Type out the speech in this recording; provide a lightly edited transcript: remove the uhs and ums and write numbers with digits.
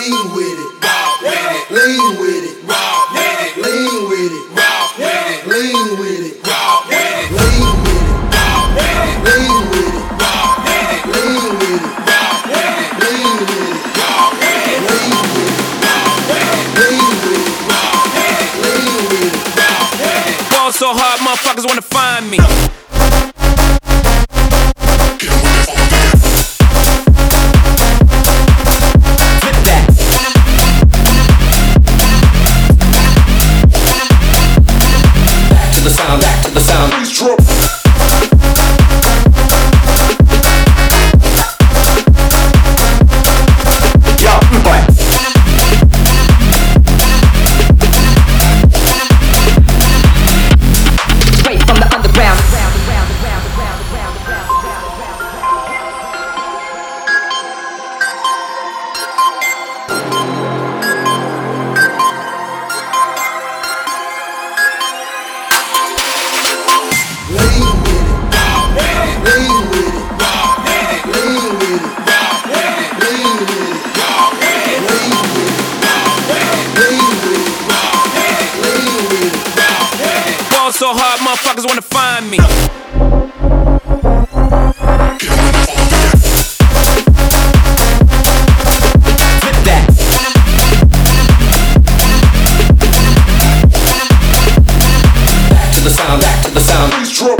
lean with it, lean with it, lean with it, lean with it, lean with it, lean with it, lean with it, lean with it, lean with it, lean with it. Ball so hard, motherfuckers wanna find me. Back to the sound. Please drop. Yo, boy. Straight from the underground. Ball so hard, motherfuckers wanna find me. Flip that. Back to the sound. Please drop.